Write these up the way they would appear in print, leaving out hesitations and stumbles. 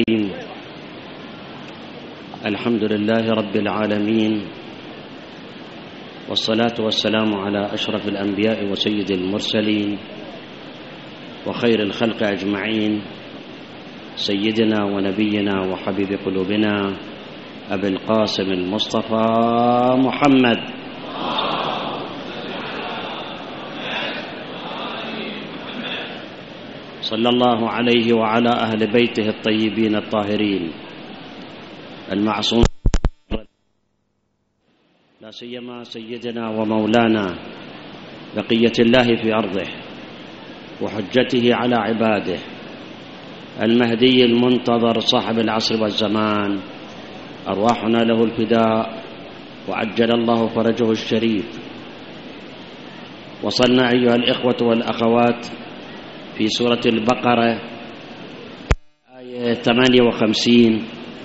الحمد لله رب العالمين، والصلاة والسلام على أشرف الأنبياء وسيد المرسلين وخير الخلق أجمعين، سيدنا ونبينا وحبيب قلوبنا أبي القاسم المصطفى محمد صلى الله عليه وعلى أهل بيته الطيبين الطاهرين المعصومين، لا سيما سيدنا ومولانا بقية الله في أرضه وحجته على عباده المهدي المنتظر صاحب العصر والزمان، أرواحنا له الفداء وعجل الله فرجه الشريف. وصلنا أيها الإخوة والأخوات في سورة البقرة آية 58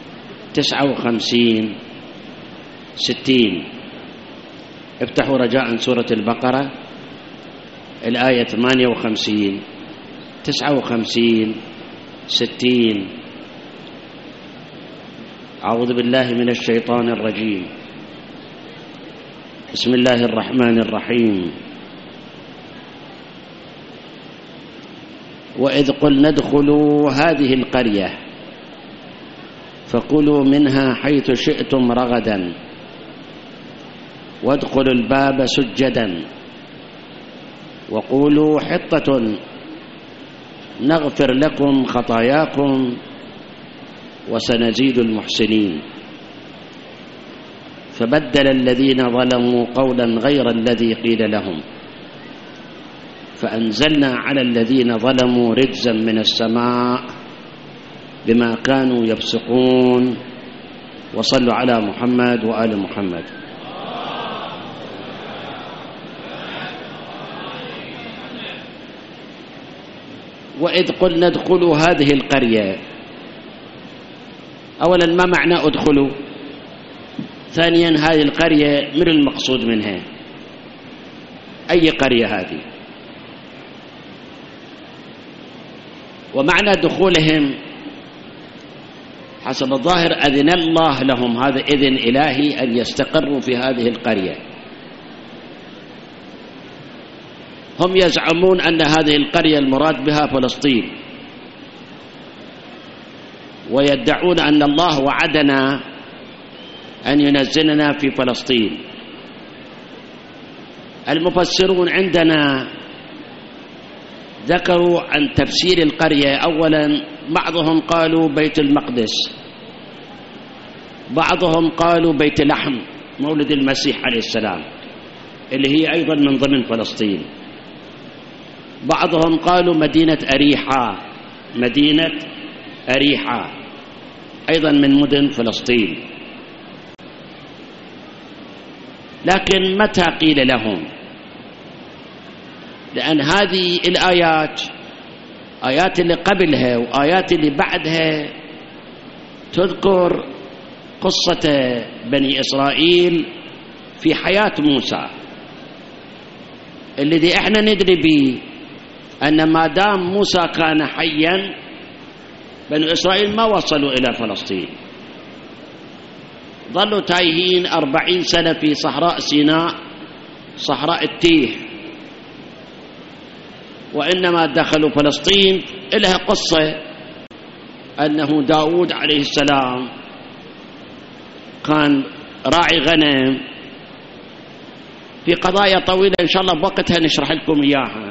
59 60. افتحوا رجاء سورة البقرة الآية 58 59 60. أعوذ بالله من الشيطان الرجيم. بسم الله الرحمن الرحيم. وإذ قلنا ادخلوا هذه القرية فكلوا منها حيث شئتم رغدا وادخلوا الباب سجدا وقولوا حطة نغفر لكم خطاياكم وسنزيد المحسنين. فبدل الذين ظلموا قولا غير الذي قيل لهم فأنزلنا على الذين ظلموا رجزا من السماء بما كانوا يفسقون. وصلوا على محمد وآل محمد. وإذ قلنا ادخلوا هذه القرية، أولا ما معنى ادخلوا؟ ثانيا هذه القرية من المقصود منها؟ أي قرية هذه؟ ومعنى دخولهم حسب الظاهر أذن الله لهم، هذا إذن إلهي أن يستقروا في هذه القرية. هم يزعمون أن هذه القرية المراد بها فلسطين، ويدعون أن الله وعدنا أن ينزلنا في فلسطين. المفسرون عندنا ذكروا عن تفسير القرية. أولا بعضهم قالوا بيت المقدس، بعضهم قالوا بيت لحم مولد المسيح عليه السلام اللي هي أيضا من ضمن فلسطين، بعضهم قالوا مدينة أريحة، مدينة أريحة أيضا من مدن فلسطين. لكن متى قيل لهم؟ لأن هذه الآيات، آيات اللي قبلها وآيات اللي بعدها تذكر قصة بني إسرائيل في حياة موسى، الذي احنا ندري به أن ما دام موسى كان حيا بني إسرائيل ما وصلوا إلى فلسطين، ظلوا تايهين 40 سنة في صحراء سيناء، صحراء التيه، وإنما دخلوا فلسطين. لها قصة أنه داود عليه السلام كان راعي غنم في قضايا طويلة إن شاء الله بوقتها نشرح لكم إياها.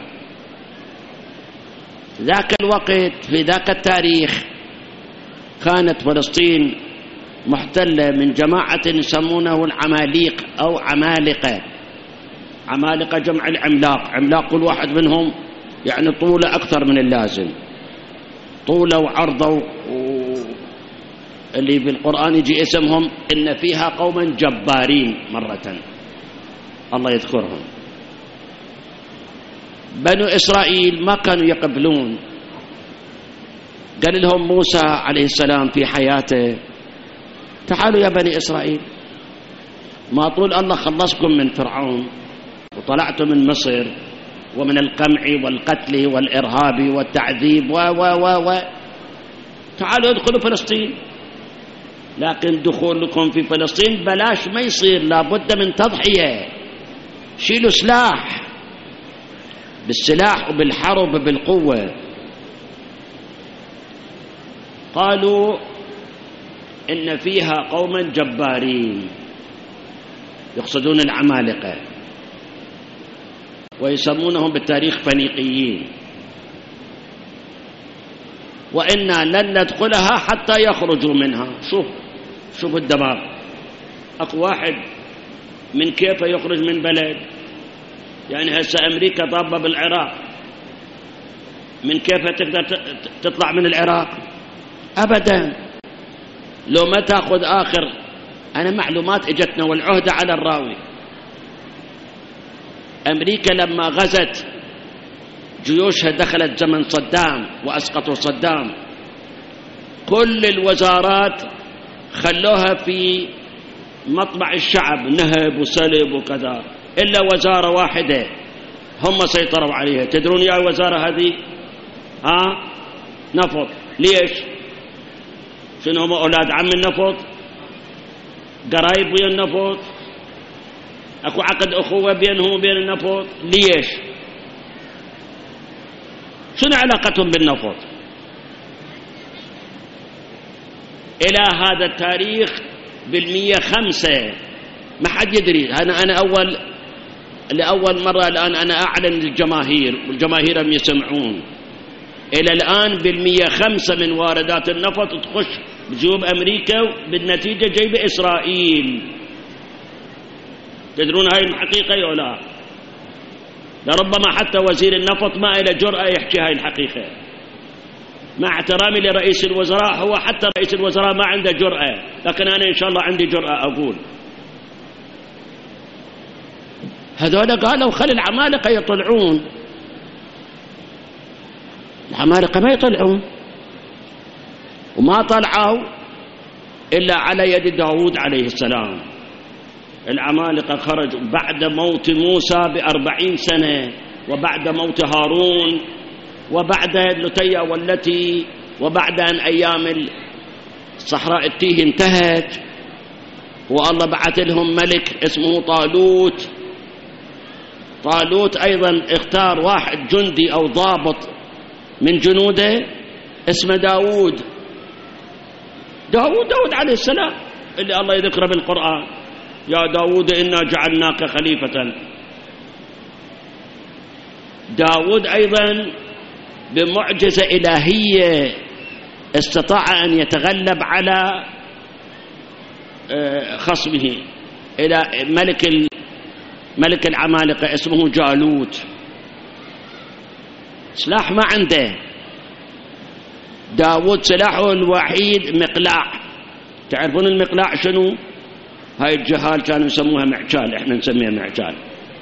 ذاك الوقت في ذاك التاريخ كانت فلسطين محتلة من جماعة يسمونه العماليق أو عمالقة. عمالقة جمع العملاق، عملاق كل واحد منهم يعني طوله أكثر من اللازم، طوله وعرضه، اللي بالقرآن يجي اسمهم إن فيها قوما جبارين مرة الله يذكرهم. بنو إسرائيل ما كانوا يقبلون. قال لهم موسى عليه السلام في حياته تعالوا يا بني إسرائيل، ما طول الله خلصكم من فرعون وطلعتم من مصر ومن القمع والقتل والإرهاب والتعذيب تعالوا ادخلوا فلسطين، لكن دخولكم في فلسطين بلاش ما يصير، لابد من تضحية. شيلوا سلاح، بالسلاح وبالحرب بالقوة. قالوا إن فيها قوما جبارين، يقصدون العمالقة، ويسمونهم بالتاريخ فنيقيين، وإنا لن ندخلها حتى يخرجوا منها. شوف الدماغ. أكو واحد من كيف يخرج من بلد، يعني هسه أمريكا طابة بالعراق، من كيف تقدر تطلع من العراق؟ أبدا. لو ما تأخذ آخر، أنا معلومات اجتنا والعهدة على الراوي، أمريكا لما غزت جيوشها دخلت زمن صدام وأسقطوا صدام، كل الوزارات خلوها في مطبع الشعب، نهب وسلب وكذا، إلا وزارة واحدة هم سيطروا عليها. تدرون يا وزارة هذه؟ نفط. ليش؟ شنو هم أولاد عم النفط؟ قرايب ويا النفط؟ أكو عقد أخوة بينهم وبين النفط؟ ليش؟ شنو علاقتهم بالنفط؟ إلى هذا التاريخ بال105 ما حد يدري. أنا لأول مرة الآن أنا أعلن للجماهير، والجماهير هم يسمعون. إلى الآن بال105 من واردات النفط تخش بجيوب أمريكا، بالنتيجة جيب إسرائيل. تدرون هاي الحقيقة ولا لا؟ لربما حتى وزير النفط ما إلى جرأة يحكي هاي الحقيقة، مع احترامي لرئيس الوزراء، هو حتى رئيس الوزراء ما عنده جرأة، لكن أنا إن شاء الله عندي جرأة أقول. هذول قالوا خلي العمالقة يطلعون، العمالقة ما يطلعون، وما طلعوا إلا على يد داود عليه السلام. العمالقة خرجوا بعد موت موسى ب40 سنة، وبعد موت هارون، وبعد لتيا والتي، وبعد أن أيام الصحراء التيه انتهت، والله بعث لهم ملك اسمه طالوت. طالوت أيضا اختار واحد جندي أو ضابط من جنوده اسمه داود عليه السلام، اللي الله يذكره بالقرآن: يا داود إنا جعلناك خليفة. داود أيضا بمعجزة إلهية استطاع أن يتغلب على خصمه، إلى ملك العمالقة اسمه جالوت. سلاح ما عنده. داود سلاحه الوحيد مقلاع. تعرفون المقلاع شنو؟ هاي الجهال كانوا يسموها معجال، احنا نسميها معجال.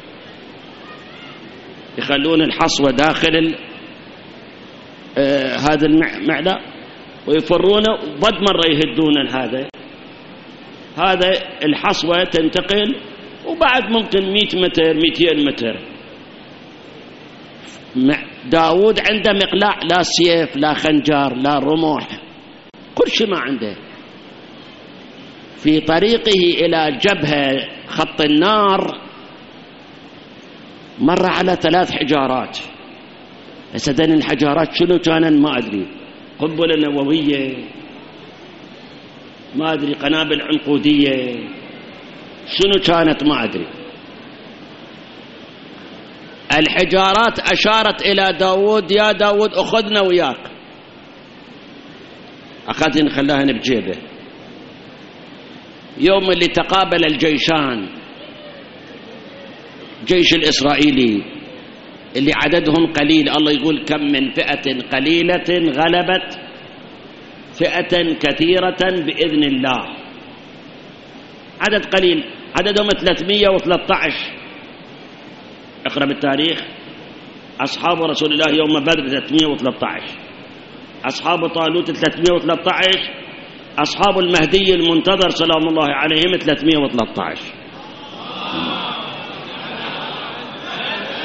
يخلون الحصوة داخل هذا المعلى ويفرونه، وبد مرة يهدون هذا الحصوة تنتقل، وبعد ممكن 100 متر 200 متر. داود عنده مقلاع، لا سيف لا خنجر لا رمح، كل شيء ما عنده. في طريقه إلى جبهة خط النار مر على 3 حجارات. أسدن الحجارات شنو كانن ما أدري، قنبلة نووية، ما أدري قنابل عنقودية، شنو كانت ما أدري. الحجارات أشارت إلى داود: يا داود أخذنا وياك. أخذن خلاهن بجيبه. يوم اللي تقابل الجيشان، جيش الإسرائيلي اللي عددهم قليل، الله يقول: كم من فئة قليلة غلبت فئة كثيرة بإذن الله. عدد قليل، عددهم 313. اقرأ بالتاريخ. أصحاب رسول الله يوم بدر 313، أصحاب طالوت 313، أصحاب المهدي المنتظر سلام الله عليهم 313.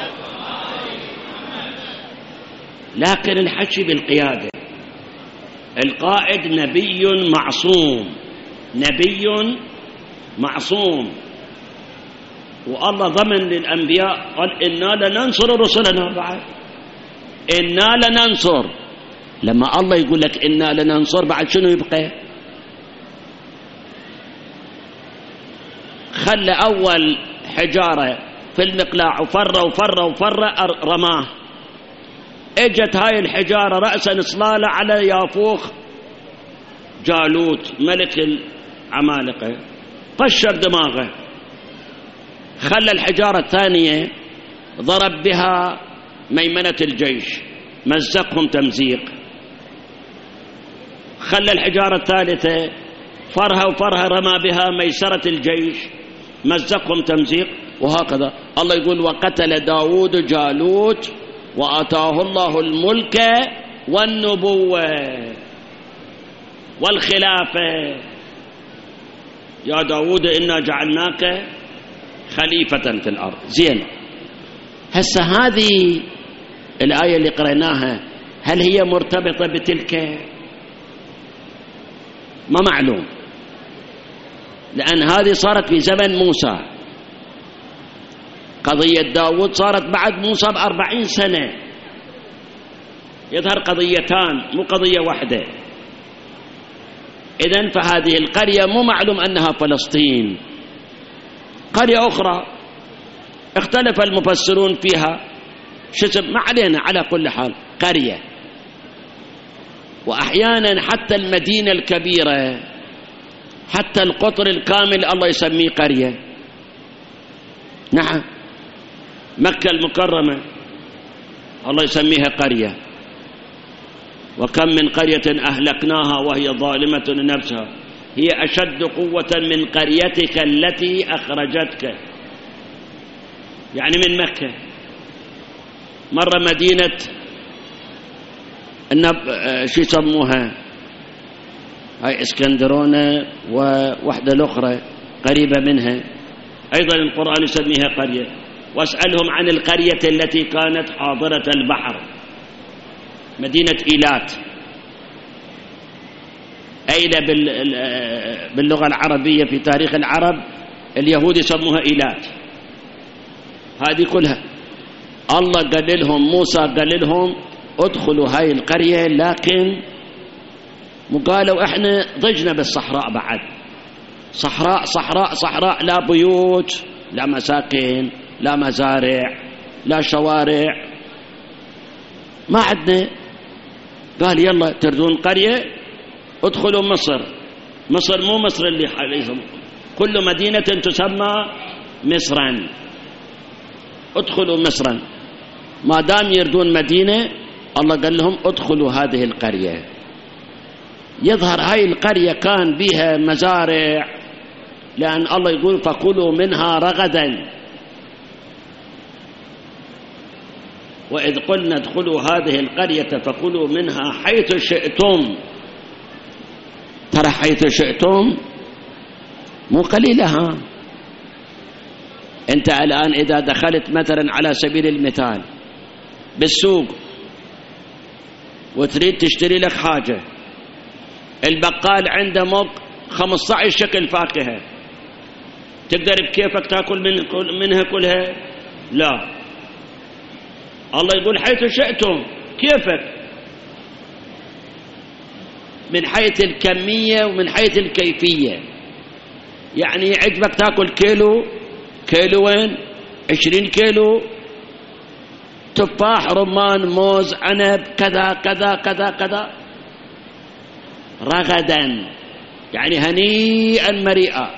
لكن الحكي بالقيادة، القائد نبي معصوم، نبي معصوم، والله ضمن للأنبياء قال إنا لننصر رسلنا. بعد إنا لننصر، لما الله يقول لك إنا لننصر بعد شنو يبقى؟ خلى أول حجارة في المقلاع وفر رماه، اجت هاي الحجارة رأسا صلالة على يافوخ جالوت ملك العمالقة، طشر دماغه. خلى الحجارة الثانية ضرب بها ميمنة الجيش، مزقهم تمزيق. خلى الحجارة الثالثة فرها رمى بها ميسرة الجيش، مزقهم تمزيق. وهكذا الله يقول وقتل داود جالوت وآتاه الله الملك والنبوة والخلافة. يا داود إنا جعلناك خليفة في الأرض. زين، هسه هذه الآية اللي قرأناها هل هي مرتبطة بتلك؟ ما معلوم، لأن هذه صارت في زمن موسى. قضية داود صارت بعد موسى ب40 سنة. يظهر قضيتان مو قضية واحدة. إذن فهذه القرية مو معلوم أنها فلسطين، قرية أخرى اختلف المفسرون فيها ما علينا، على كل حال قرية. وأحيانا حتى المدينة الكبيرة، حتى القطر الكامل الله يسميه قرية. نعم، مكة المكرمة الله يسميها قرية. وكم من قرية أهلكناها وهي ظالمة لنفسها هي أشد قوة من قريتك التي أخرجتك، يعني من مكة. مرة مدينة شو يسموها هاي اسكندرونة، وواحدة الأخرى قريبة منها أيضا القرآن يسميها قرية. واسألهم عن القرية التي كانت حاضرة البحر، مدينة إيلات. أيلة باللغة العربية في تاريخ العرب اليهود يسموها إيلات. هذه كلها الله قال لهم، موسى قال لهم ادخلوا هاي القرية، لكن قالوا احنا ضجنا بالصحراء، بعد صحراء صحراء صحراء، لا بيوت لا مساكن لا مزارع لا شوارع، ما عندنا. قال يلا تردون قرية، ادخلوا مصر. مصر مو مصر اللي حاليهم، كل مدينة تسمى مصرا. ادخلوا مصرا، ما دام يردون مدينة الله قال لهم ادخلوا هذه القرية. يظهر هاي القرية كان بها مزارع، لأن الله يقول فكلوا منها رغدا. وإذ قلنا ادخلوا هذه القرية فكلوا منها حيث شئتم. ترى حيث شئتم مو قليلة. ها أنت الآن إذا دخلت مثلا على سبيل المثال بالسوق وتريد تشتري لك حاجة، البقال عنده 15 شكل فاكهة، تقدر بكيفك تأكل منها كلها؟ لا، الله يقول حيث شئتم، كيفك، من حيث الكمية ومن حيث الكيفية. يعني يعجبك تأكل كيلو، كيلوين، 20 كيلو، تفاح، رمان، موز، عنب، كذا كذا كذا كذا، رغدا يعني هنيئا مريئا.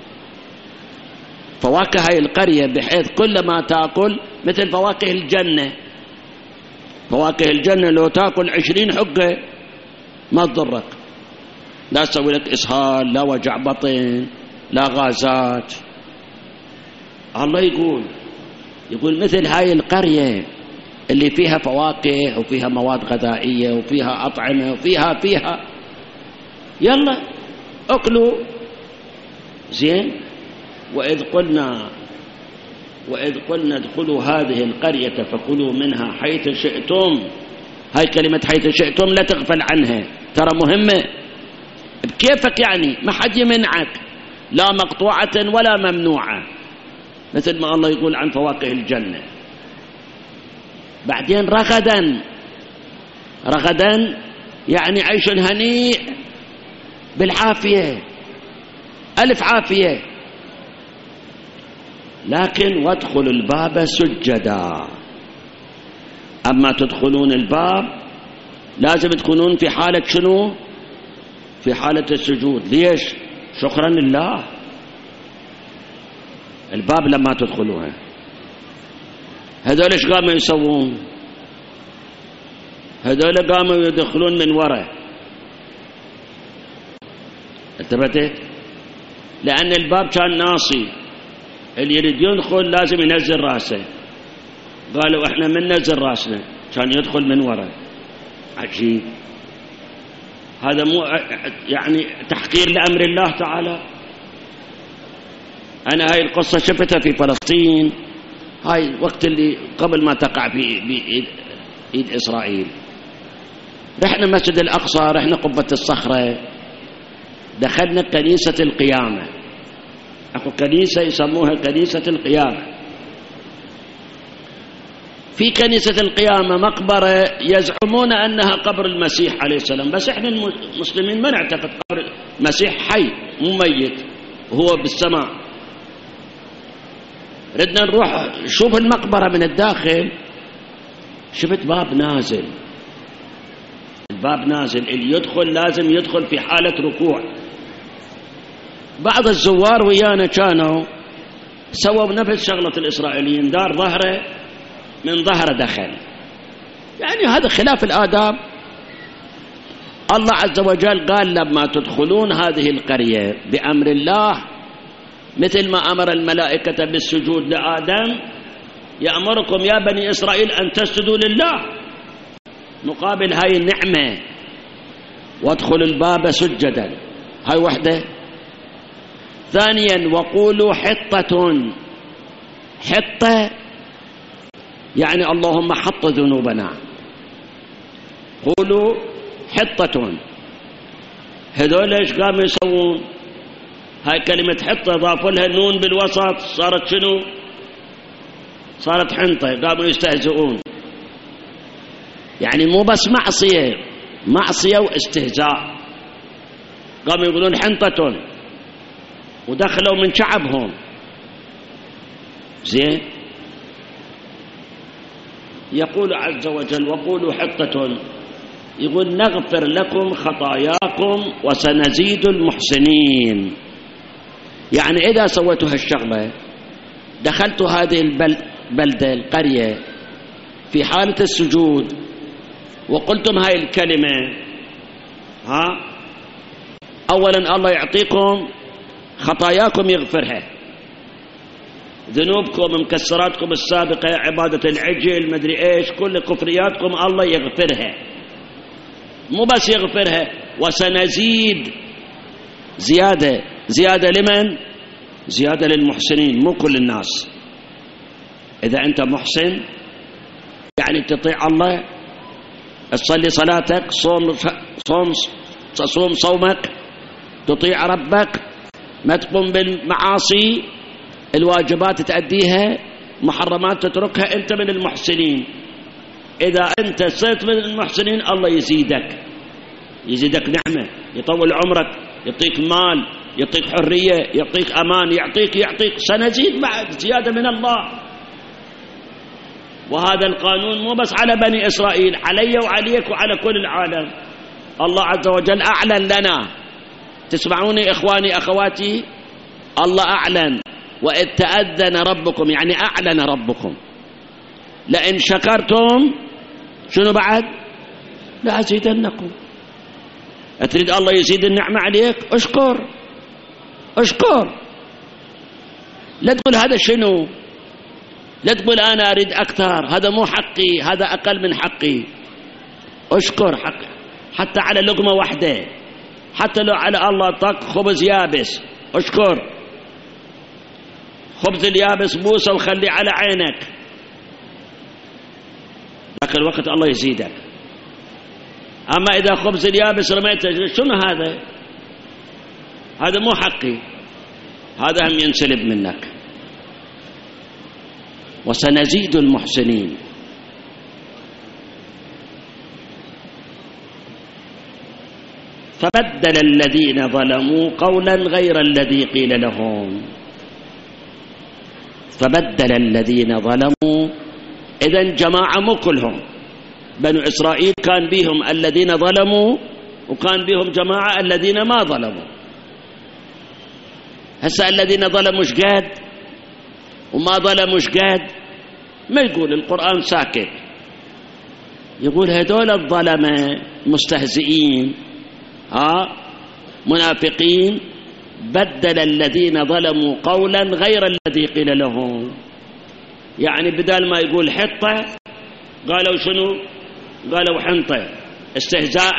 فواكه هاي القرية بحيث كل ما تأكل مثل فواكه الجنة. فواكه الجنة لو تأكل 20 حقة ما تضرك، لا تسوي لك إسهال، لا وجع بطن، لا غازات. الله يقول مثل هاي القرية اللي فيها فواكه وفيها مواد غذائية وفيها أطعمة وفيها يلا أكلوا. زين، وإذ قلنا ادخلوا هذه القرية فكلوا منها حيث شئتم. هاي كلمة حيث شئتم لا تغفل عنها، ترى مهمة بكيفك، يعني ما حد يمنعك، لا مقطوعة ولا ممنوعة، مثل ما الله يقول عن فواكه الجنة. بعدين رغدا يعني عيش هنيء بالعافية، ألف عافية. لكن وادخلوا الباب سجدا، أما تدخلون الباب لازم تكونون في حالة شنو؟ في حالة السجود. ليش؟ شكرا لله. الباب لما تدخلوها هذول ايش قاموا يسوون؟ هذول قاموا يدخلون من وراء. انتبهت؟ لأن الباب كان ناصي، اللي يريد يدخل لازم ينزل راسه. قالوا احنا من ننزل راسنا، كان يدخل من وراء. عجيب، هذا مو يعني تحقير لأمر الله تعالى؟ أنا هاي القصة شفتها في فلسطين، هاي وقت اللي قبل ما تقع في إيد إسرائيل. رحنا مسجد الأقصى، رحنا قبة الصخرة، دخلنا كنيسة القيامة. أكو كنيسة يسموها كنيسة القيامة. في كنيسة القيامة مقبرة يزعمون أنها قبر المسيح عليه السلام، بس إحنا المسلمين ما نعتقد قبر المسيح حي مو ميت، هو بالسماء. ردنا نروح نشوف المقبرة من الداخل، شفت باب نازل. الباب نازل، اللي يدخل لازم يدخل في حالة ركوع. بعض الزوار ويانا كانوا سووا نفس شغلة الإسرائيليين، دار ظهره من ظهره دخل، يعني هذا خلاف الآداب. الله عز وجل قال لما تدخلون هذه القرية بأمر الله، مثل ما أمر الملائكة بالسجود لآدم، يأمركم يا بني إسرائيل أن تسجدوا لله مقابل هاي النعمة. وادخلوا الباب سجدا، هاي وحدة. ثانيا وقولوا حطة. حطة يعني اللهم حط ذنوبنا. قولوا حطة. هذول ايش قاموا يسوون؟ هاي كلمة حطة ضافوا لها نون بالوسط، صارت شنو؟ صارت حنطة. قاموا يستهزئون، يعني مو بس معصية واستهزاء. قاموا يقولون حنطة، ودخلوا من شعبهم. زين، يقول عز وجل وقولوا حطة، يقول نغفر لكم خطاياكم وسنزيد المحسنين. يعني إذا سويتوا هالشغلة، دخلتوا هذه البلدة القرية في حالة السجود وقلتم هاي الكلمة، أولا الله يعطيكم خطاياكم يغفرها، ذنوبكم مكسراتكم السابقة، عبادة العجل مدري إيش، كل كفرياتكم الله يغفرها. مو بس يغفرها، وسنزيد زيادة لمن؟ زيادة للمحسنين، مو كل الناس. إذا أنت محسن يعني تطيع الله، تصلي صلاتك، صوم صومك، تطيع ربك، ما تقوم بالمعاصي، الواجبات تأديها، محرمات تتركها، أنت من المحسنين. إذا أنت صرت من المحسنين الله يزيدك نعمة، يطول عمرك، يعطيك مال، يعطيك حرية، يعطيك أمان، يعطيك سنزيد بعد زيادة من الله. وهذا القانون مو بس على بني إسرائيل، علي وعليك وعلى كل العالم. الله عز وجل أعلن لنا. تسمعوني إخواني أخواتي؟ الله أعلن، وإذ تأذن ربكم، يعني أعلن ربكم لئن شكرتم شنو بعد؟ لأزيدنكم. أتريد الله يزيد النعمة عليك؟ اشكر. لا تقول هذا شنو، لا تقول أنا أريد أكثر، هذا مو حقي، هذا أقل من حقي. اشكر حق، حتى على لقمة واحدة، حتى لو على الله طق خبز يابس، اشكر. خبز اليابس بوسة وخلي على عينك، ذاك الوقت الله يزيدك. أما إذا خبز اليابس رميته، شنو هذا؟ هذا مو حقي، هذا هم ينسلب منك. وسنزيد المحسنين. فبدل الذين ظلموا قولا غير الذي قيل لهم. فبدل الذين ظلموا، إذن جماعة مو كلهم، بنو إسرائيل كان بهم الذين ظلموا وكان بهم جماعة الذين ما ظلموا. هسه الذين ظلموا شقد وما ظلموا شقد، ما يقول القرآن ساكت، يقول هذول الظلمة مستهزئين منافقين، بدل الذين ظلموا قولا غير الذي قيل لهم. يعني بدل ما يقول حطة قالوا شنو؟ قالوا حنطة استهزاء.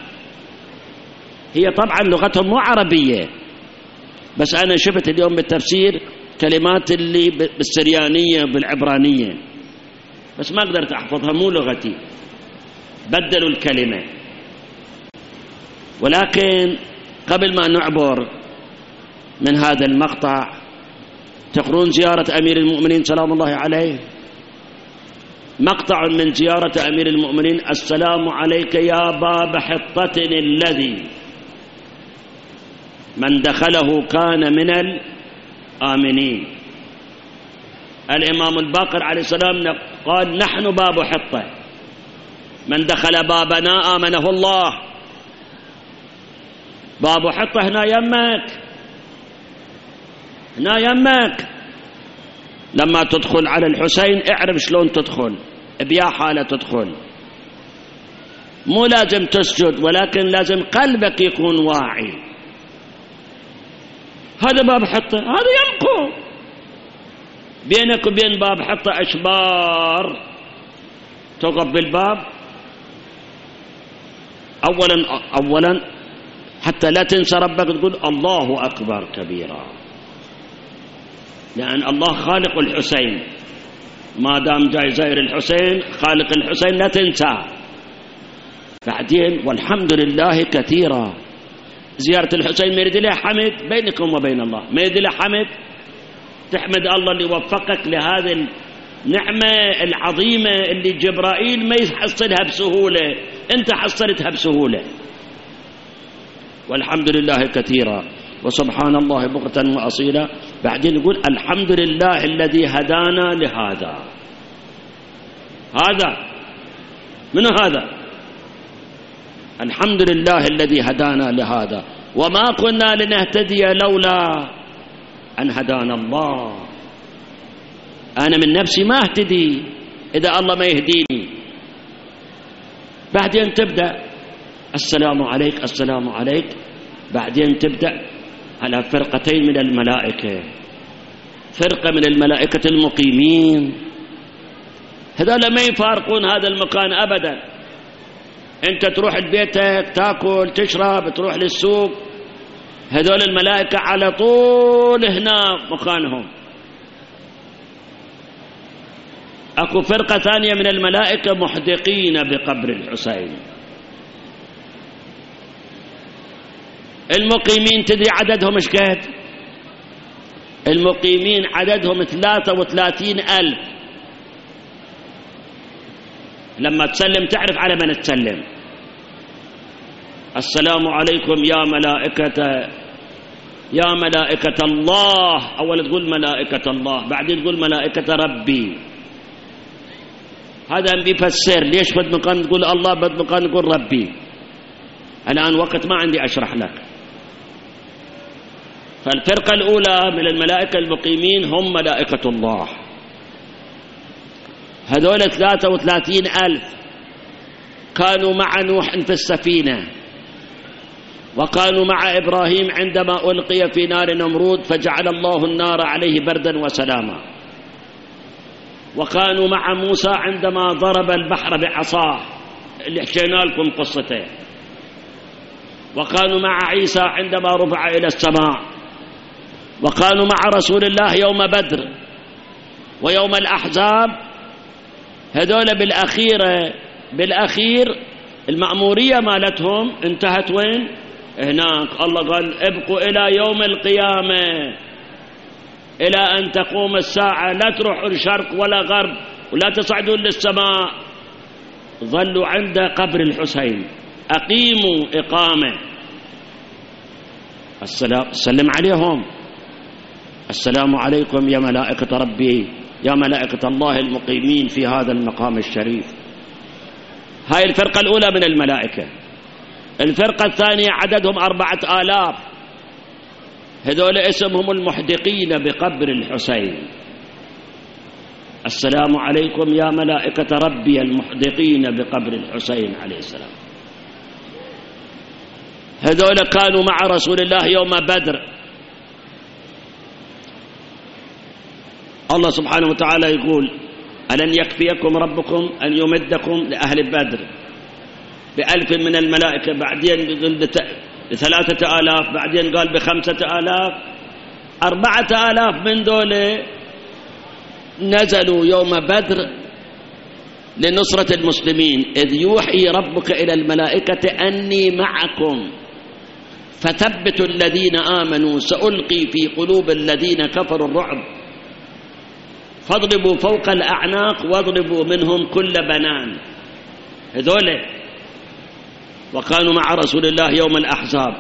هي طبعا لغتهم مو عربية، بس أنا شفت اليوم بالتفسير كلمات اللي بالسريانية بالعبرانية، بس ما قدرت أحفظها، مو لغتي، بدلوا الكلمة. ولكن قبل ما نعبر من هذا المقطع، تقرون زيارة أمير المؤمنين سلام الله عليه، مقطع من زيارة أمير المؤمنين: السلام عليك يا باب حطة الذي من دخله كان من الآمنين. الإمام الباقر عليه السلام قال: نحن باب حطة، من دخل بابنا آمنه الله. باب حطة هنا يمك، هنا يمك. لما تدخل على الحسين اعرف شلون تدخل، بيا حالة تدخل، مو لازم تسجد، ولكن لازم قلبك يكون واعي. هذا باب حطة، هذا يمكو بينك وبين باب حطة أشبار. توقف بالباب أولا حتى لا تنسى ربك، تقول الله أكبر كبيرا، لأن الله خالق الحسين، ما دام جاي زائر الحسين خالق الحسين لا تنسى. بعدين والحمد لله كثيرا. زيارة الحسين ما يريد لها حمد بينكم وبين الله، ما يريد لها حمد، تحمد الله اللي وفقك لهذه النعمة العظيمة اللي جبرائيل ما يحصلها بسهولة، أنت حصلتها بسهولة. والحمد لله كثيرا وسبحان الله بكرة وأصيلا. بعدين يقول: الحمد لله الذي هدانا لهذا. هذا من هذا؟ الحمد لله الذي هدانا لهذا وما كنا لنهتدي لولا أن هدانا الله. أنا من نفسي ما أهتدي إذا الله ما يهديني. بعدين تبدأ السلام عليك السلام عليك. بعدين تبدأ على فرقتين من الملائكة، فرقة من الملائكة المقيمين، هذول ما يفارقون هذا المكان أبدا. أنت تروح لبيتك تاكل تشرب تروح للسوق، هذول الملائكة على طول هنا مكانهم. أكو فرقة ثانية من الملائكة محدقين بقبر الحسين. المقيمين تدري عددهم ايش قد؟ المقيمين عددهم 33,000. لما تسلم تعرف على من تسلم. السلام عليكم يا ملائكة الله. أول تقول ملائكة الله، بعدين تقول ملائكة ربي. هذا بيفسر ليش بد مكان تقول الله بد مكان تقول ربي. الآن وقت ما عندي أشرح لك. فالفرقة الأولى من الملائكة المقيمين هم ملائكة الله، هذول 33,000 كانوا مع نوح في السفينة، وكانوا مع إبراهيم عندما ألقي في نار نمرود فجعل الله النار عليه بردا وسلاما، وكانوا مع موسى عندما ضرب البحر بعصاه اللي حكينا لكم قصته، وكانوا مع عيسى عندما رفع إلى السماء، وكانوا مع رسول الله يوم بدر ويوم الأحزاب. هذول بالأخير المأمورية مالتهم انتهت وين؟ هناك. الله قال ابقوا إلى يوم القيامة، إلى أن تقوم الساعة، لا تروحوا الشرق ولا غرب ولا تصعدوا للسماء، ظلوا عند قبر الحسين، أقيموا إقامة. سلم عليهم، السلام عليكم يا ملائكة ربي، يا ملائكة الله المقيمين في هذا المقام الشريف. هاي الفرقة الأولى من الملائكة. الفرقة الثانية عددهم 4000، هذول اسمهم المحدقين بقبر الحسين. السلام عليكم يا ملائكة ربي المحدقين بقبر الحسين عليه السلام. هذول كانوا مع رسول الله يوم بدر. الله سبحانه وتعالى يقول ألن يكفيكم ربكم أن يمدكم لأهل بدر ب1000 من الملائكة، بعدين ب3000، بعدين قال ب5000. 4000 من دول نزلوا يوم بدر لنصرة المسلمين، إذ يوحي ربك إلى الملائكة أني معكم فثبتوا الذين آمنوا سألقي في قلوب الذين كفروا الرعب فاضربوا فوق الأعناق واضربوا منهم كل بنان. هذول وكانوا مع رسول الله يوم الأحزاب،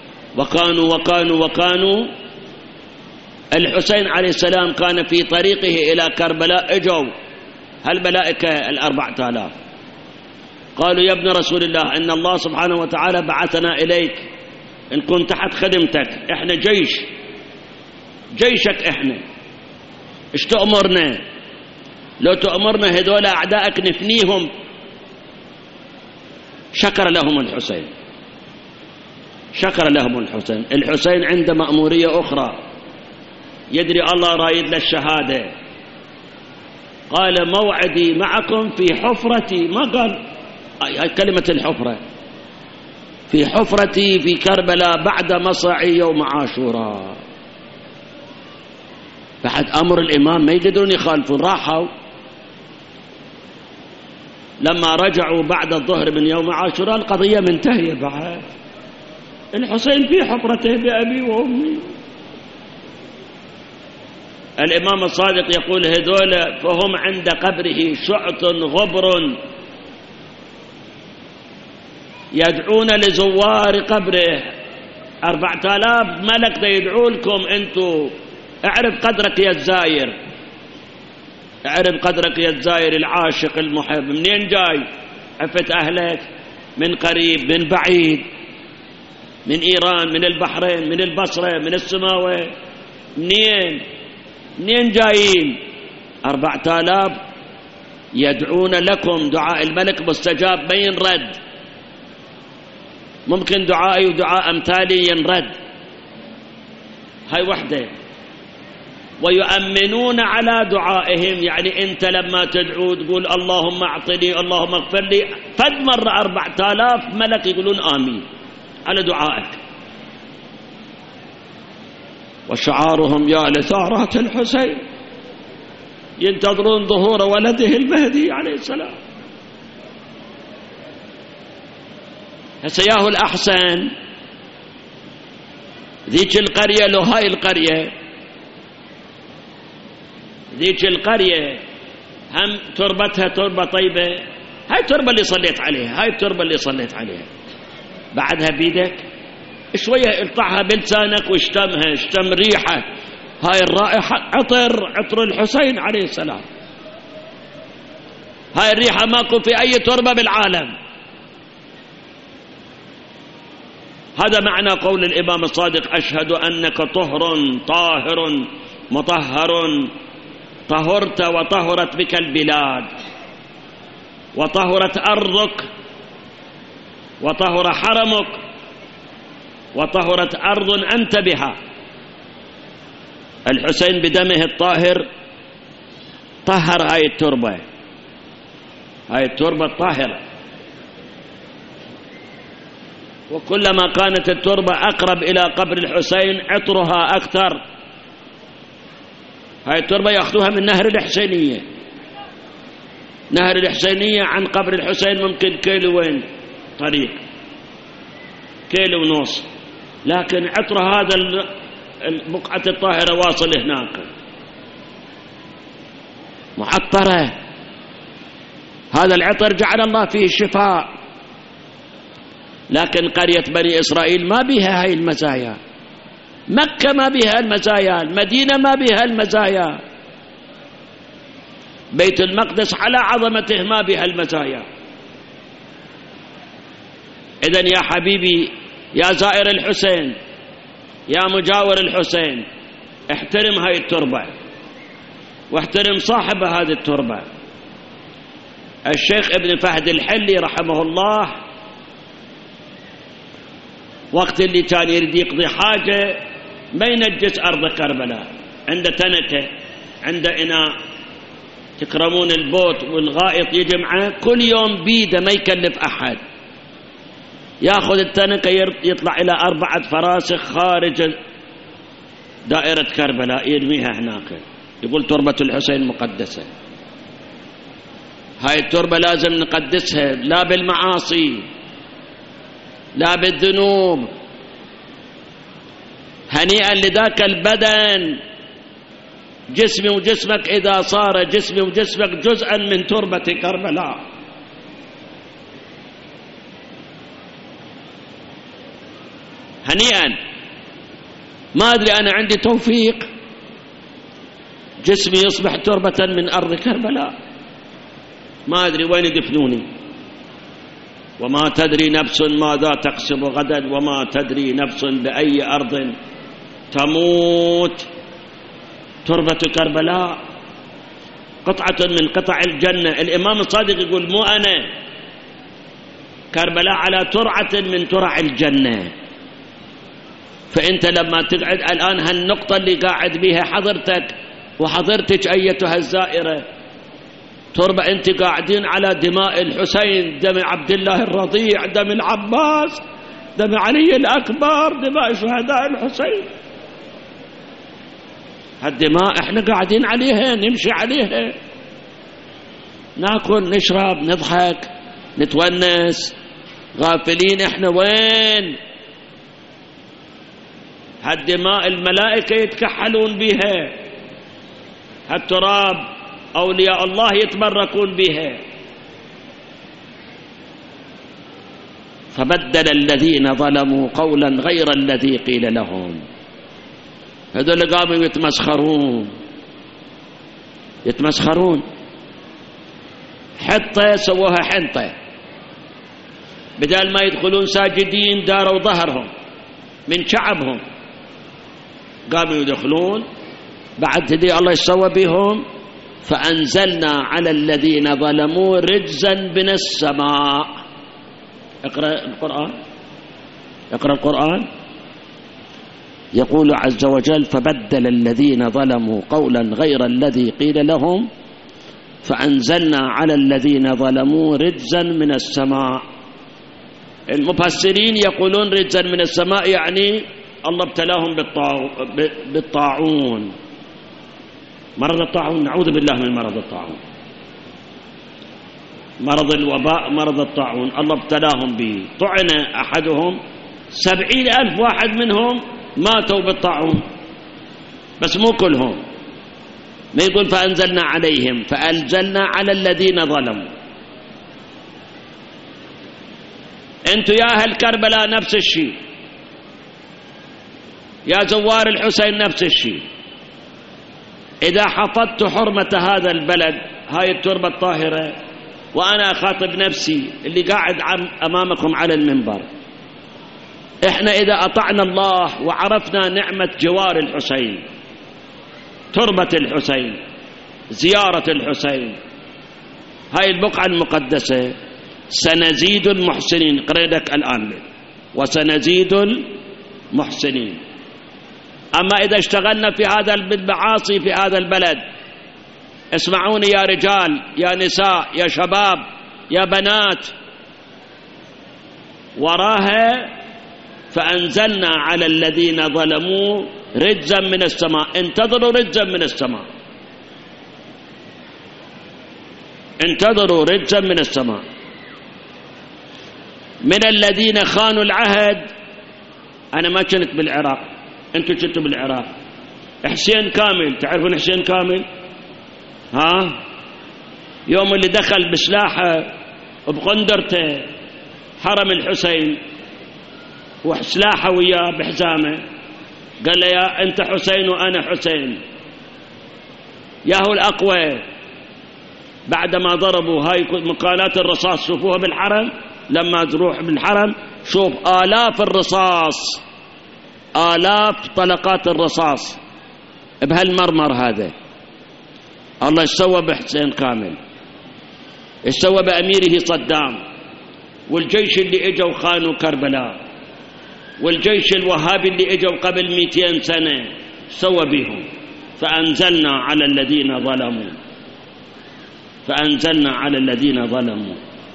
وكانوا الحسين عليه السلام كان في طريقه إلى كربلاء، اجوا هالملائكة 4000 قالوا يا ابن رسول الله إن الله سبحانه وتعالى بعثنا إليك، إن كنت تحت خدمتك، إحنا جيشك، إحنا إيش تأمرنا؟ لو تأمرنا هذول أعدائك نفنيهم. شكر لهم الحسين. الحسين عنده مأمورية أخرى، يدري الله رايد للشهادة. قال موعدي معكم في حفرتي، ما قال هاي كلمة الحفرة، في حفرتي في كربلاء بعد مصرعي يوم عاشوراء. بعد أمر الإمام ما يقدرون يخالفون، راحوا. لما رجعوا بعد الظهر من يوم عاشوراء القضية منتهية، بعد الحسين في حفرته بأبي وأمي. الإمام الصادق يقول هذول فهم عند قبره شعث غبر يدعون لزوار قبره. 4000 ملك يدعو لكم انتم. اعرف قدرك يا الزاير، اعرف قدرك يا الزاير العاشق المحب. منين جاي؟ عفت أهلك من قريب من بعيد، من إيران، من البحرين، من البصرة، من السماوة، منين جايين؟ 4000 يدعون لكم، دعاء الملك مستجاب ما ينرد. ممكن دعائي ودعاء أمثالي ينرد، هاي وحدة. ويؤمنون على دعائهم، يعني أنت لما تدعو تقول اللهم أعطني، اللهم اغفر لي، فد مرة 4000 ملك يقولون آمين على دعائك. وشعارهم يا لثارات الحسين، ينتظرون ظهور ولده المهدي عليه السلام. هسياه الأحسن ذيك القرية، لو هاي القرية ذيك القرية هم تربتها تربة طيبة، هاي التربة اللي صليت عليها، هاي التربة اللي صليت عليها، بعدها بيدك شوية اقطعها بلسانك واشتمها، اشتم ريحة، هاي الرائحة عطر الحسين عليه السلام. هاي الريحة ماكو في أي تربة بالعالم. هذا معنى قول الإمام الصادق أشهد أنك طهر طاهر مطهر، طهرت وطهرت بك البلاد، وطهرت أرضك، وطهر حرمك، وطهرت أرض أنت بها. الحسين بدمه الطاهر طهر هاي التربة، هاي التربة الطاهرة. وكلما كانت التربة أقرب إلى قبر الحسين عطرها أكثر. هاي التربة يأخذوها من نهر الحسينية. نهر الحسينية عن قبر الحسين ممكن كيلوين طريق 1.5 كيلو، لكن عطر هذا البقعة الطاهرة واصل هناك معطرة. هذا العطر جعل الله فيه الشفاء، لكن قرية بني إسرائيل ما بها هاي المزايا، مكة ما بها المزايا، المدينة ما بها المزايا، بيت المقدس على عظمته ما بها المزايا. إذن يا حبيبي يا زائر الحسين يا مجاور الحسين، احترم هاي التربة واحترم صاحب هذه التربة. الشيخ ابن فهد الحلي رحمه الله وقت اللي كان يريد يقضي حاجة ما ينجس أرض كربلاء، عنده تنكة، عنده إناء، تكرمون البوت والغائط يجي معه كل يوم بيده ما يكلف أحد، ياخذ التنكة يطلع إلى 4 فراسخ خارج دائرة كربلاء يرميها هناك، يقول تربة الحسين مقدسة. هاي التربة لازم نقدسها، لا بالمعاصي لا بالذنوب. هنيئا لذاك البدن، جسمي وجسمك إذا صار جسمي وجسمك جزءا من تربة كربلاء. هنيئا. ما أدري أنا عندي توفيق جسمي يصبح تربة من أرض كربلاء، ما أدري وين يدفنوني. وما تدري نفس ماذا تكسب غدا وما تدري نفس بأي أرض تموت. تربة كربلاء قطعة من قطع الجنة. الإمام الصادق يقول مو أنا، كربلاء على ترعة من ترع الجنة. فأنت لما تقعد الآن هالنقطة اللي قاعد بها حضرتك وحضرتك أيتها الزائرة، تربة أنت قاعدين على دماء الحسين، دم عبد الله الرضيع، دم العباس، دم علي الأكبر، دماء شهداء الحسين. هالدماء احنا قاعدين عليها، نمشي عليها، ناكل نشرب نضحك نتونس، غافلين احنا وين؟ هالدماء الملائكة يتكحلون بها، هالتراب أولياء الله يتبركون بها. فبدل الذين ظلموا قولا غير الذي قيل لهم. هذول قاموا يتمسخرون، حطة سووها حنطة، بدل ما يدخلون ساجدين داروا ظهرهم من شعبهم، قاموا يدخلون. بعد هدي الله يسوى بهم، فأنزلنا على الذين ظلموا رجزا من السماء. اقرأ القرآن. يقول عز وجل فبدل الذين ظلموا قولا غير الذي قيل لهم فأنزلنا على الذين ظلموا رجزا من السماء. المفسرين يقولون رجزا من السماء يعني الله ابتلاهم بالطاعون، مرض الطاعون، نعوذ بالله من مرض الطاعون، مرض الوباء، مرض الطاعون الله ابتلاهم به. طعن أحدهم 70,000 واحد منهم ماتوا بالطاعون، بس مو كلهم. ما يقول فأنزلنا عليهم، فأنزلنا على الذين ظلموا. انتوا يا أهل كربلاء نفس الشيء، يا زوار الحسين نفس الشيء. إذا حفظت حرمة هذا البلد، هاي التربة الطاهرة، وأنا أخاطب نفسي اللي قاعد أمامكم على المنبر، إحنا إذا أطعنا الله وعرفنا نعمة جوار الحسين، تربة الحسين، زيارة الحسين، هاي البقعة المقدسة، سنزيد المحسنين. قريدك الآن وسنزيد المحسنين. أما إذا اشتغلنا في هذا بالمعاصي في هذا البلد، اسمعوني يا رجال يا نساء يا شباب يا بنات، وراها فأنزلنا على الذين ظلموا رجزا من السماء. انتظروا رجزا من السماء، انتظروا رجزا من السماء. من الذين خانوا العهد. أنا ما كنت بالعراق، أنتم كنتوا بالعراق. حسين كامل، تعرفون حسين كامل؟ يوم اللي دخل بسلاحه بقندرته حرم الحسين وسلاحه وياه بحزامه، قال له يا أنت حسين وأنا حسين، ياهو الأقوى. بعدما ضربوا هاي مكانات الرصاص، شوفوها بالحرم، لما تروح بالحرم شوف آلاف الرصاص، آلاف طلقات الرصاص بهالمرمر هذا. الله يسوى بحسين كامل، يسوى بأميره صدام، والجيش اللي اجوا خانوا كربلاء، والجيش الوهابي اللي اجوا قبل 200 سنة سوى بهم. فأنزلنا على الذين ظلموا، فأنزلنا على الذين ظلموا.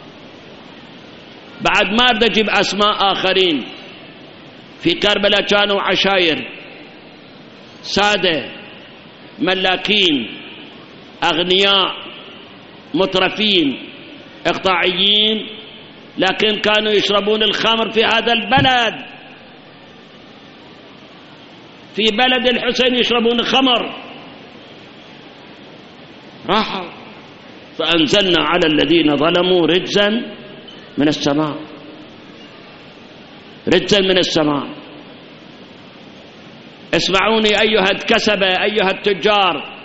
بعد ما أريد أجيب أسماء آخرين في كربلاء كانوا عشائر، سادة، ملاكين، أغنياء، مترفين، إقطاعيين، لكن كانوا يشربون الخمر في هذا البلد. في بلد الحسين يشربون الخمر. راحوا فأنزلنا على الذين ظلموا رجزا من السماء، رجزا من السماء. اسمعوني أيها الكسبة، أيها التجار،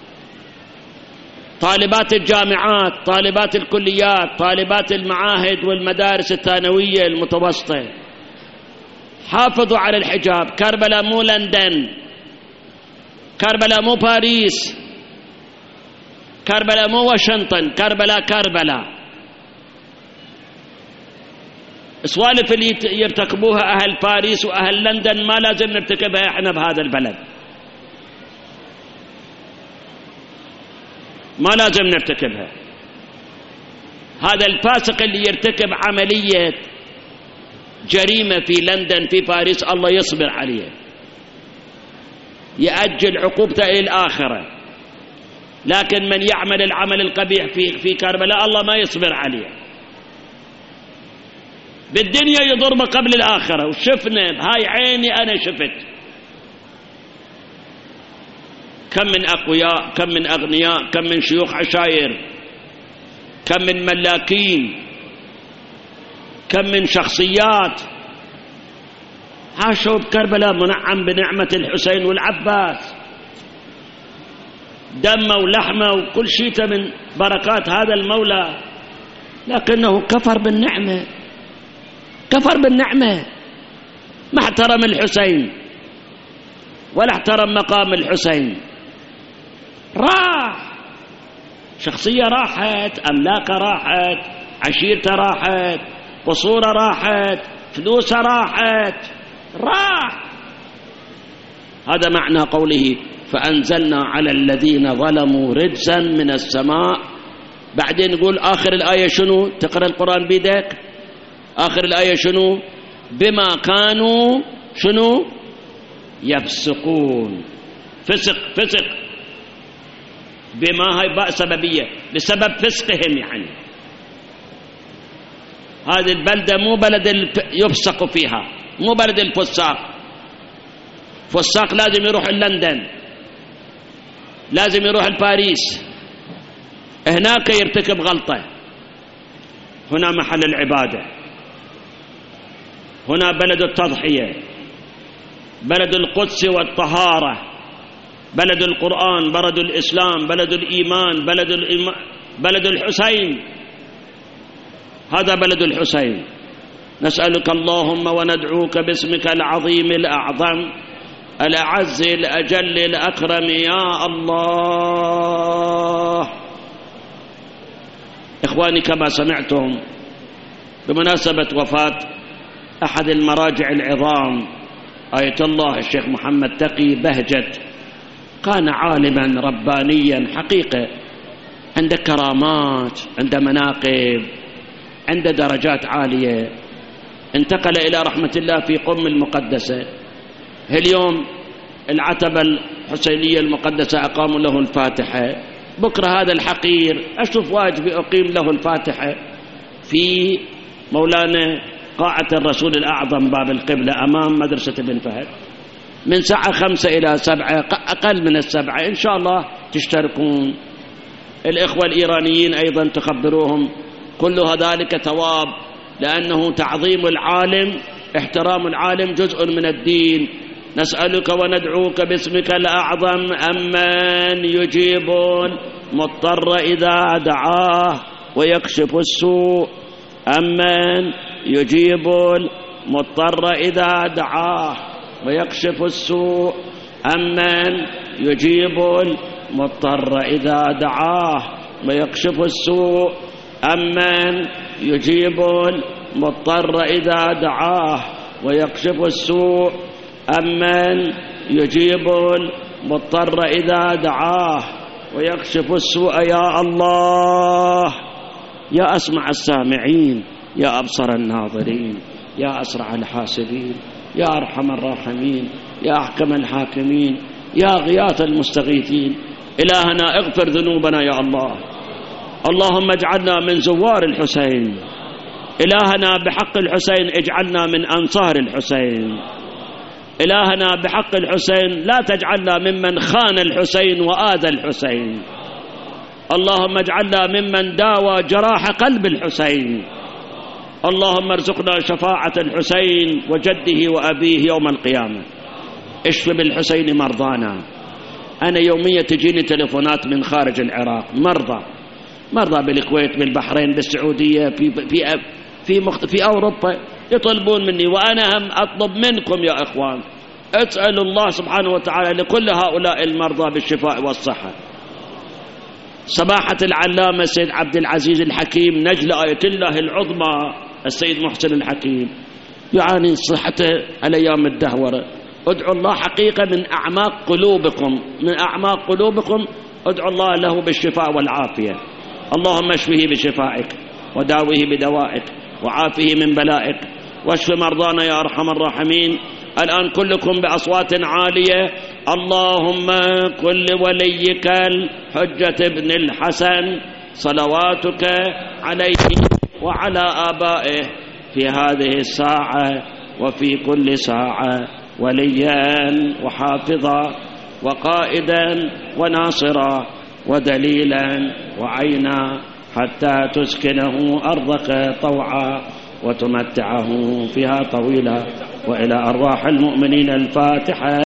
طالبات الجامعات، طالبات الكليات، طالبات المعاهد والمدارس الثانوية المتوسطة، حافظوا على الحجاب. كربلاء مو لندن، كربلاء مو باريس، كربلاء مو واشنطن، كربلاء كربلاء. السوالف اللي يرتكبوها أهل باريس وأهل لندن ما لازم نرتكبها احنا بهذا البلد، ما لازم نرتكبها. هذا الفاسق اللي يرتكب عملية جريمة في لندن في باريس الله يصبر عليه، يأجل عقوبته إلى الآخرة. لكن من يعمل العمل القبيح في كربلاء الله ما يصبر عليه، بالدنيا يضربه قبل الآخرة. وشفنا بهاي عيني أنا شفت كم من أقوياء، كم من أغنياء، كم من شيوخ عشائر، كم من ملاكين، كم من شخصيات عاشوا بكربلاء منعم بنعمة الحسين والعباس، دمه ولحمه وكل شيء من بركات هذا المولى. لكنه كفر بالنعمة، كفر بالنعمة، ما احترم الحسين ولا احترم مقام الحسين. راح، شخصية راحت، أملاكه راحت، عشيرته راحت، قصوره راحت، فلوسه راحت، راح. هذا معنى قوله فأنزلنا على الذين ظلموا رجزا من السماء. بعدين يقول آخر الآية شنو؟ تقرأ القرآن بيدك. آخر الآية شنو؟ بما كانوا شنو؟ يفسقون. فسق، فسق، بما هاي باء سببية، بسبب فسقهم. يعني هذه البلدة مو بلد يفسق فيها، مو بلد الفساق. فساق لازم يروح لندن، لازم يروح لباريس، هناك يرتكب غلطة. هنا محل العبادة، هنا بلد التضحية، بلد القدس والطهارة، بلد القرآن، بلد الإسلام، بلد الإيمان، بلد الحسين. هذا بلد الحسين. نسألك اللهم وندعوك باسمك العظيم الأعظم الأعز الأجل الأكرم يا الله. إخواني، كما سمعتم بمناسبة وفاة أحد المراجع العظام آية الله الشيخ محمد تقي بهجت، كان عالما ربانيا حقيقة، عنده كرامات، عنده مناقب، عنده درجات عالية. انتقل إلى رحمة الله في قم المقدسة. اليوم العتبة الحسينية المقدسة أقاموا له الفاتحة. بكرة هذا الحقير أشوف واجبي أقيم له الفاتحة في مولانا قاعة الرسول الأعظم باب القبلة أمام مدرسة بن فهد، من ساعة 5 إلى 7، أقل من 7 إن شاء الله تشتركون. الإخوة الإيرانيين أيضا تخبروهم، كل ذلك ثواب، لأنه تعظيم العالم، احترام العالم جزء من الدين. نسألك وندعوك باسمك الأعظم أمن يجيب المضطر إذا دعاه ويكشف السوء، أمن يجيب المضطر إذا دعاه ويكشف السوء، أمن يجيب المضطر إذا دعاه ويكشف السوء، أمن يجيب المضطر إذا دعاه ويكشف السوء، أمن يجيب المضطر إذا دعاه ويكشف السوء. يا الله، يا أسمع السامعين، يا أبصر الناظرين، يا أسرع الحاسبين، يا أرحم الراحمين، يا أحكم الحاكمين، يا غياث المستغيثين. إلهنا اغفر ذنوبنا يا الله، اللهم اجعلنا من زوار الحسين، إلهنا بحق الحسين اجعلنا من أنصار الحسين، إلهنا بحق الحسين لا تجعلنا ممن خان الحسين وآذى الحسين، اللهم اجعلنا ممن داوى جراح قلب الحسين، اللهم ارزقنا شفاعة الحسين وجده وأبيه يوم القيامة. اشف بالحسين مرضانا. أنا يوميا تجيني تليفونات من خارج العراق، مرضى بالكويت، بالبحرين، بالسعودية، في أوروبا، يطلبون مني، وأنا هم أطلب منكم يا إخوان، أسأل الله سبحانه وتعالى لكل هؤلاء المرضى بالشفاء والصحة. سماحة العلامة السيد عبد العزيز الحكيم نجل آية الله العظمى السيد محسن الحكيم يعاني صحته الأيام الدهورة، ادعوا الله حقيقة من أعماق قلوبكم، ادعوا الله له بالشفاء والعافية. اللهم اشفه بشفائك وداويه بدوائك وعافه من بلائك، واشف مرضانا يا أرحم الراحمين. الآن كلكم بأصوات عالية، اللهم كن لوليك الحجة بن الحسن صلواتك عليه وعلى آبائه في هذه الساعة وفي كل ساعة وليا وحافظا وقائدا وناصرا ودليلا وعينا، حتى تسكنه أرضك طوعا وتمتعه فيها طويلا. وإلى أرواح المؤمنين الفاتحة.